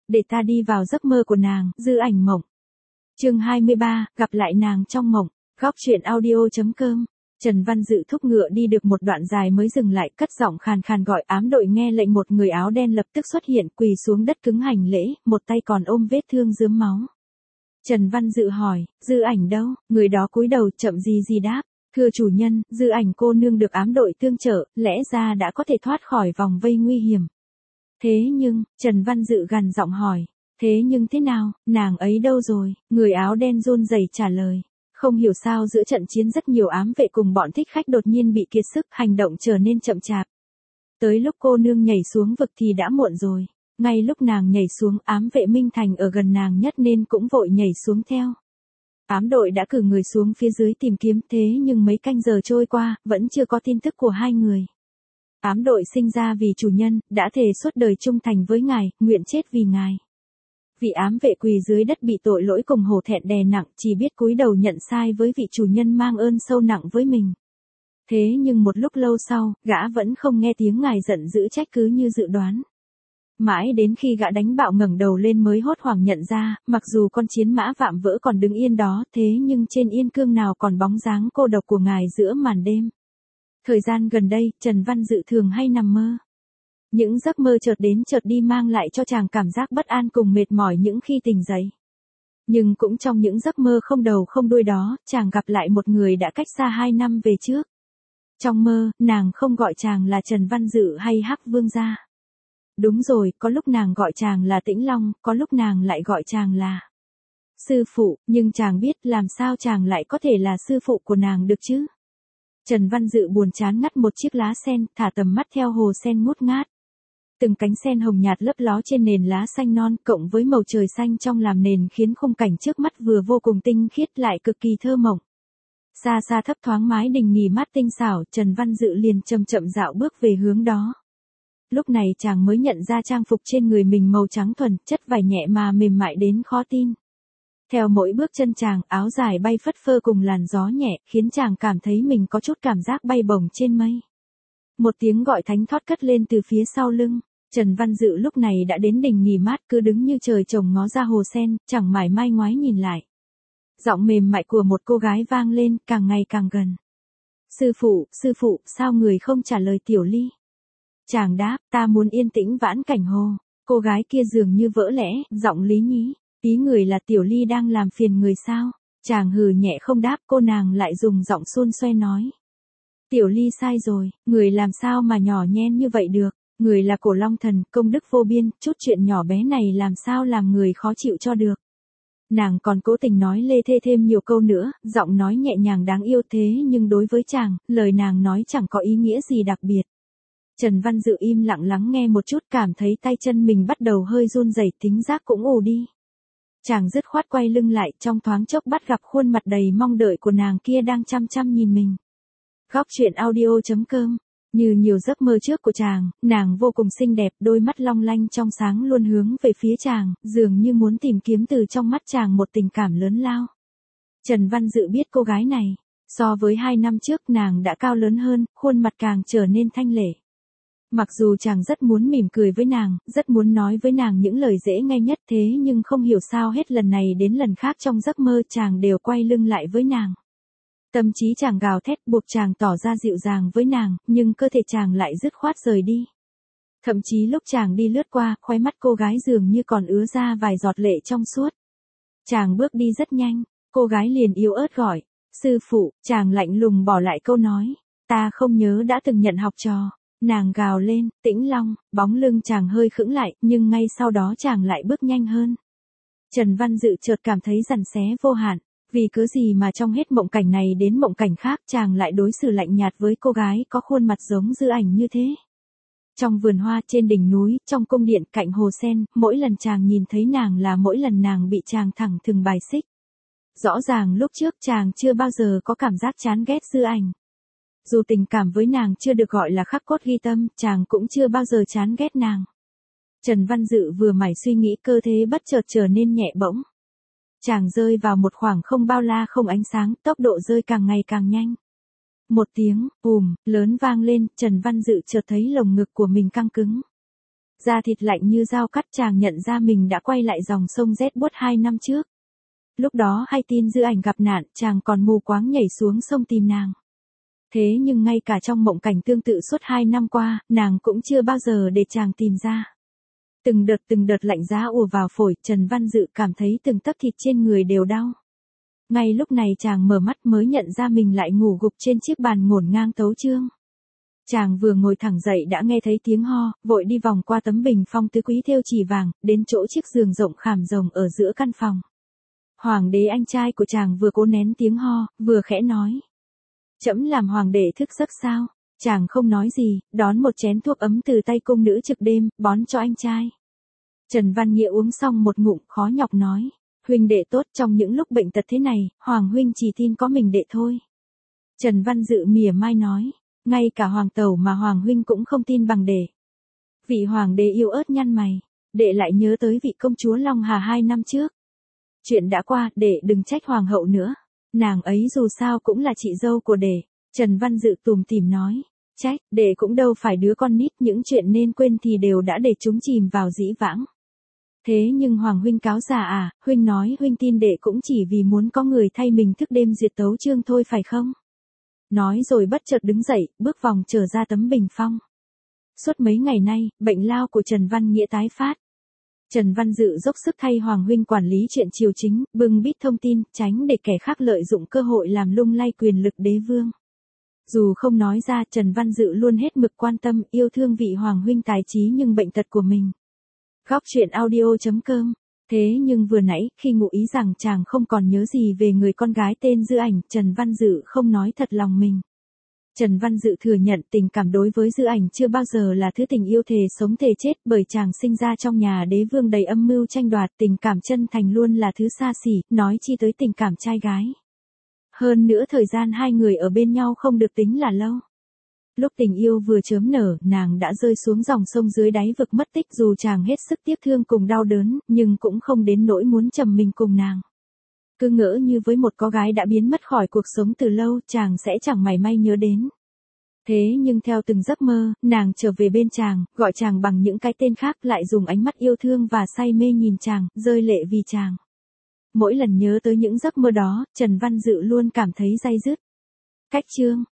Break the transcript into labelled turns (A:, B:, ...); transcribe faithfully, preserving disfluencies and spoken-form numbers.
A: để ta đi vào giấc mơ của nàng, dư ảnh mộng. Chương hai mươi ba, gặp lại nàng trong mộng. Góc truyện audio.com. Trần Văn Dự thúc ngựa đi được một đoạn dài mới dừng lại, cất giọng khàn khàn gọi ám đội. Nghe lệnh một người áo đen lập tức xuất hiện, quỳ xuống đất cứng hành lễ, một tay còn ôm vết thương rướm máu. Trần Văn Dự hỏi, Dư ảnh đâu? Người đó cúi đầu chậm gì gì đáp, thưa chủ nhân, Dư ảnh cô nương được ám đội tương trợ, lẽ ra đã có thể thoát khỏi vòng vây nguy hiểm. Thế nhưng, Trần Văn Dự gằn giọng hỏi, thế nhưng thế nào, nàng ấy đâu rồi? Người áo đen run rẩy trả lời. Không hiểu sao giữa trận chiến rất nhiều ám vệ cùng bọn thích khách đột nhiên bị kiệt sức, hành động trở nên chậm chạp. Tới lúc cô nương nhảy xuống vực thì đã muộn rồi. Ngay lúc nàng nhảy xuống, ám vệ Minh Thành ở gần nàng nhất nên cũng vội nhảy xuống theo. Ám đội đã cử người xuống phía dưới tìm kiếm, thế nhưng mấy canh giờ trôi qua, vẫn chưa có tin tức của hai người. Ám đội sinh ra vì chủ nhân, đã thề suốt đời trung thành với ngài, nguyện chết vì ngài. Vị ám vệ quỳ dưới đất bị tội lỗi cùng hổ thẹn đè nặng, chỉ biết cúi đầu nhận sai với vị chủ nhân mang ơn sâu nặng với mình. Thế nhưng một lúc lâu sau, gã vẫn không nghe tiếng ngài giận dữ trách cứ như dự đoán. Mãi đến khi gã đánh bạo ngẩng đầu lên mới hốt hoảng nhận ra, mặc dù con chiến mã vạm vỡ còn đứng yên đó, thế nhưng trên yên cương nào còn bóng dáng cô độc của ngài giữa màn đêm. Thời gian gần đây, Trần Văn Dự thường hay nằm mơ. Những giấc mơ chợt đến chợt đi mang lại cho chàng cảm giác bất an cùng mệt mỏi những khi tỉnh dậy. Nhưng cũng trong những giấc mơ không đầu không đuôi đó, chàng gặp lại một người đã cách xa hai năm về trước. Trong mơ, nàng không gọi chàng là Trần Văn Dự hay Hắc Vương gia. Đúng rồi, có lúc nàng gọi chàng là Tĩnh Long, có lúc nàng lại gọi chàng là sư phụ, nhưng chàng biết làm sao chàng lại có thể là sư phụ của nàng được chứ. Trần Văn Dự buồn chán ngắt một chiếc lá sen, thả tầm mắt theo hồ sen ngút ngát. Từng cánh sen hồng nhạt lấp ló trên nền lá xanh non, cộng với màu trời xanh trong làm nền khiến khung cảnh trước mắt vừa vô cùng tinh khiết lại cực kỳ thơ mộng. Xa xa thấp thoáng mái đình nghỉ mát tinh xảo, Trần Văn Dự liền chậm chậm dạo bước về hướng đó. Lúc này chàng mới nhận ra trang phục trên người mình màu trắng thuần, chất vải nhẹ mà mềm mại đến khó tin. Theo mỗi bước chân chàng, áo dài bay phất phơ cùng làn gió nhẹ, khiến chàng cảm thấy mình có chút cảm giác bay bổng trên mây. Một tiếng gọi thánh thót cất lên từ phía sau lưng. Trần Văn Dự lúc này đã đến đình nghỉ mát, cứ đứng như trời trồng ngó ra hồ sen, chẳng mải mai ngoái nhìn lại. Giọng mềm mại của một cô gái vang lên, càng ngày càng gần. Sư phụ, sư phụ, sao người không trả lời Tiểu Ly? Chàng đáp, ta muốn yên tĩnh vãn cảnh hồ. Cô gái kia dường như vỡ lẽ, giọng lý nhí. Ý người là Tiểu Ly đang làm phiền người sao? Chàng hừ nhẹ không đáp, cô nàng lại dùng giọng xôn xoe nói. Tiểu Ly sai rồi, người làm sao mà nhỏ nhen như vậy được? Người là Cổ Long Thần, công đức vô biên, chút chuyện nhỏ bé này làm sao làm người khó chịu cho được. Nàng còn cố tình nói lê thê thêm nhiều câu nữa, giọng nói nhẹ nhàng đáng yêu thế nhưng đối với chàng, lời nàng nói chẳng có ý nghĩa gì đặc biệt. Trần Văn Dự im lặng lắng nghe một chút, cảm thấy tay chân mình bắt đầu hơi run rẩy, tính giác cũng ù đi. Chàng dứt khoát quay lưng lại, trong thoáng chốc bắt gặp khuôn mặt đầy mong đợi của nàng kia đang chăm chăm nhìn mình. Góc truyện audio.com. Như nhiều giấc mơ trước của chàng, nàng vô cùng xinh đẹp, đôi mắt long lanh trong sáng luôn hướng về phía chàng, dường như muốn tìm kiếm từ trong mắt chàng một tình cảm lớn lao. Trần Văn Dự biết cô gái này, so với hai năm trước nàng đã cao lớn hơn, khuôn mặt càng trở nên thanh lệ. Mặc dù chàng rất muốn mỉm cười với nàng, rất muốn nói với nàng những lời dễ nghe nhất, thế nhưng không hiểu sao hết lần này đến lần khác trong giấc mơ chàng đều quay lưng lại với nàng. Tâm trí chàng gào thét buộc chàng tỏ ra dịu dàng với nàng, nhưng cơ thể chàng lại dứt khoát rời đi. Thậm chí lúc chàng đi lướt qua, khóe mắt cô gái dường như còn ứa ra vài giọt lệ trong suốt. Chàng bước đi rất nhanh, cô gái liền yếu ớt gọi, sư phụ, chàng lạnh lùng bỏ lại câu nói, ta không nhớ đã từng nhận học trò. Nàng gào lên, Tĩnh Long, bóng lưng chàng hơi khựng lại, nhưng ngay sau đó chàng lại bước nhanh hơn. Trần Văn Dự chợt cảm thấy giằng xé vô hạn. Vì cớ gì mà trong hết mộng cảnh này đến mộng cảnh khác chàng lại đối xử lạnh nhạt với cô gái có khuôn mặt giống Dư ảnh như thế. Trong vườn hoa, trên đỉnh núi, trong cung điện, cạnh hồ sen, mỗi lần chàng nhìn thấy nàng là mỗi lần nàng bị chàng thẳng thừng bài xích. Rõ ràng lúc trước chàng chưa bao giờ có cảm giác chán ghét Dư ảnh. Dù tình cảm với nàng chưa được gọi là khắc cốt ghi tâm, chàng cũng chưa bao giờ chán ghét nàng. Trần Văn Dự vừa mải suy nghĩ, cơ thế bất chợt trở nên nhẹ bỗng. Chàng rơi vào một khoảng không bao la không ánh sáng, tốc độ rơi càng ngày càng nhanh. Một tiếng, ùm, lớn vang lên, Trần Văn Dự chợt thấy lồng ngực của mình căng cứng. Da thịt lạnh như dao cắt, chàng nhận ra mình đã quay lại dòng sông rét buốt hai năm trước. Lúc đó hay tin Dư Ảnh gặp nạn, chàng còn mù quáng nhảy xuống sông tìm nàng. Thế nhưng ngay cả trong mộng cảnh tương tự suốt hai năm qua, nàng cũng chưa bao giờ để chàng tìm ra. Từng đợt từng đợt lạnh giá ùa vào phổi, Trần Văn Dự cảm thấy từng tấc thịt trên người đều đau. Ngay lúc này chàng mở mắt mới nhận ra mình lại ngủ gục trên chiếc bàn ngổn ngang tấu chương. Chàng vừa ngồi thẳng dậy đã nghe thấy tiếng ho, vội đi vòng qua tấm bình phong tứ quý thêu chỉ vàng, đến chỗ chiếc giường rộng khảm rồng ở giữa căn phòng. Hoàng đế anh trai của chàng vừa cố nén tiếng ho, vừa khẽ nói. Trẫm làm hoàng đế thức giấc sao? Chàng không nói gì, đón một chén thuốc ấm từ tay cung nữ trực đêm, bón cho anh trai. Trần Văn Nghĩa uống xong một ngụm, khó nhọc nói. Huynh đệ tốt, trong những lúc bệnh tật thế này, Hoàng huynh chỉ tin có mình đệ thôi. Trần Văn Dự mỉa mai nói. Ngay cả Hoàng tẩu mà Hoàng huynh cũng không tin bằng đệ. Vị Hoàng đế yêu ớt nhăn mày. Đệ lại nhớ tới vị công chúa Long Hà hai năm trước. Chuyện đã qua, đệ đừng trách Hoàng hậu nữa. Nàng ấy dù sao cũng là chị dâu của đệ. Trần Văn Dự tủm tỉm nói. Trách, đệ cũng đâu phải đứa con nít, những chuyện nên quên thì đều đã để chúng chìm vào dĩ vãng. Thế nhưng Hoàng huynh cáo già à, huynh nói huynh tin đệ cũng chỉ vì muốn có người thay mình thức đêm duyệt tấu chương thôi phải không? Nói rồi bất chợt đứng dậy, bước vòng trở ra tấm bình phong. Suốt mấy ngày nay, bệnh lao của Trần Văn Nghĩa tái phát. Trần Văn Dự dốc sức thay Hoàng huynh quản lý chuyện triều chính, bưng bít thông tin, tránh để kẻ khác lợi dụng cơ hội làm lung lay quyền lực đế vương. Dù không nói ra, Trần Văn Dự luôn hết mực quan tâm, yêu thương vị Hoàng huynh tài trí nhưng bệnh tật của mình. Góc truyện audio chấm com. Thế nhưng vừa nãy, khi ngụ ý rằng chàng không còn nhớ gì về người con gái tên Dư Ảnh, Trần Văn Dự không nói thật lòng mình. Trần Văn Dự thừa nhận tình cảm đối với Dư Ảnh chưa bao giờ là thứ tình yêu thề sống thề chết, bởi chàng sinh ra trong nhà đế vương đầy âm mưu tranh đoạt, tình cảm chân thành luôn là thứ xa xỉ, nói chi tới tình cảm trai gái. Hơn nữa thời gian hai người ở bên nhau không được tính là lâu. Lúc tình yêu vừa chớm nở, nàng đã rơi xuống dòng sông dưới đáy vực mất tích, dù chàng hết sức tiếc thương cùng đau đớn, nhưng cũng không đến nỗi muốn trầm mình cùng nàng. Cứ ngỡ như với một cô gái đã biến mất khỏi cuộc sống từ lâu, chàng sẽ chẳng mảy may nhớ đến. Thế nhưng theo từng giấc mơ, nàng trở về bên chàng, gọi chàng bằng những cái tên khác, lại dùng ánh mắt yêu thương và say mê nhìn chàng, rơi lệ vì chàng. Mỗi lần nhớ tới những giấc mơ đó, Trần Văn Dự luôn cảm thấy day dứt. Cách chương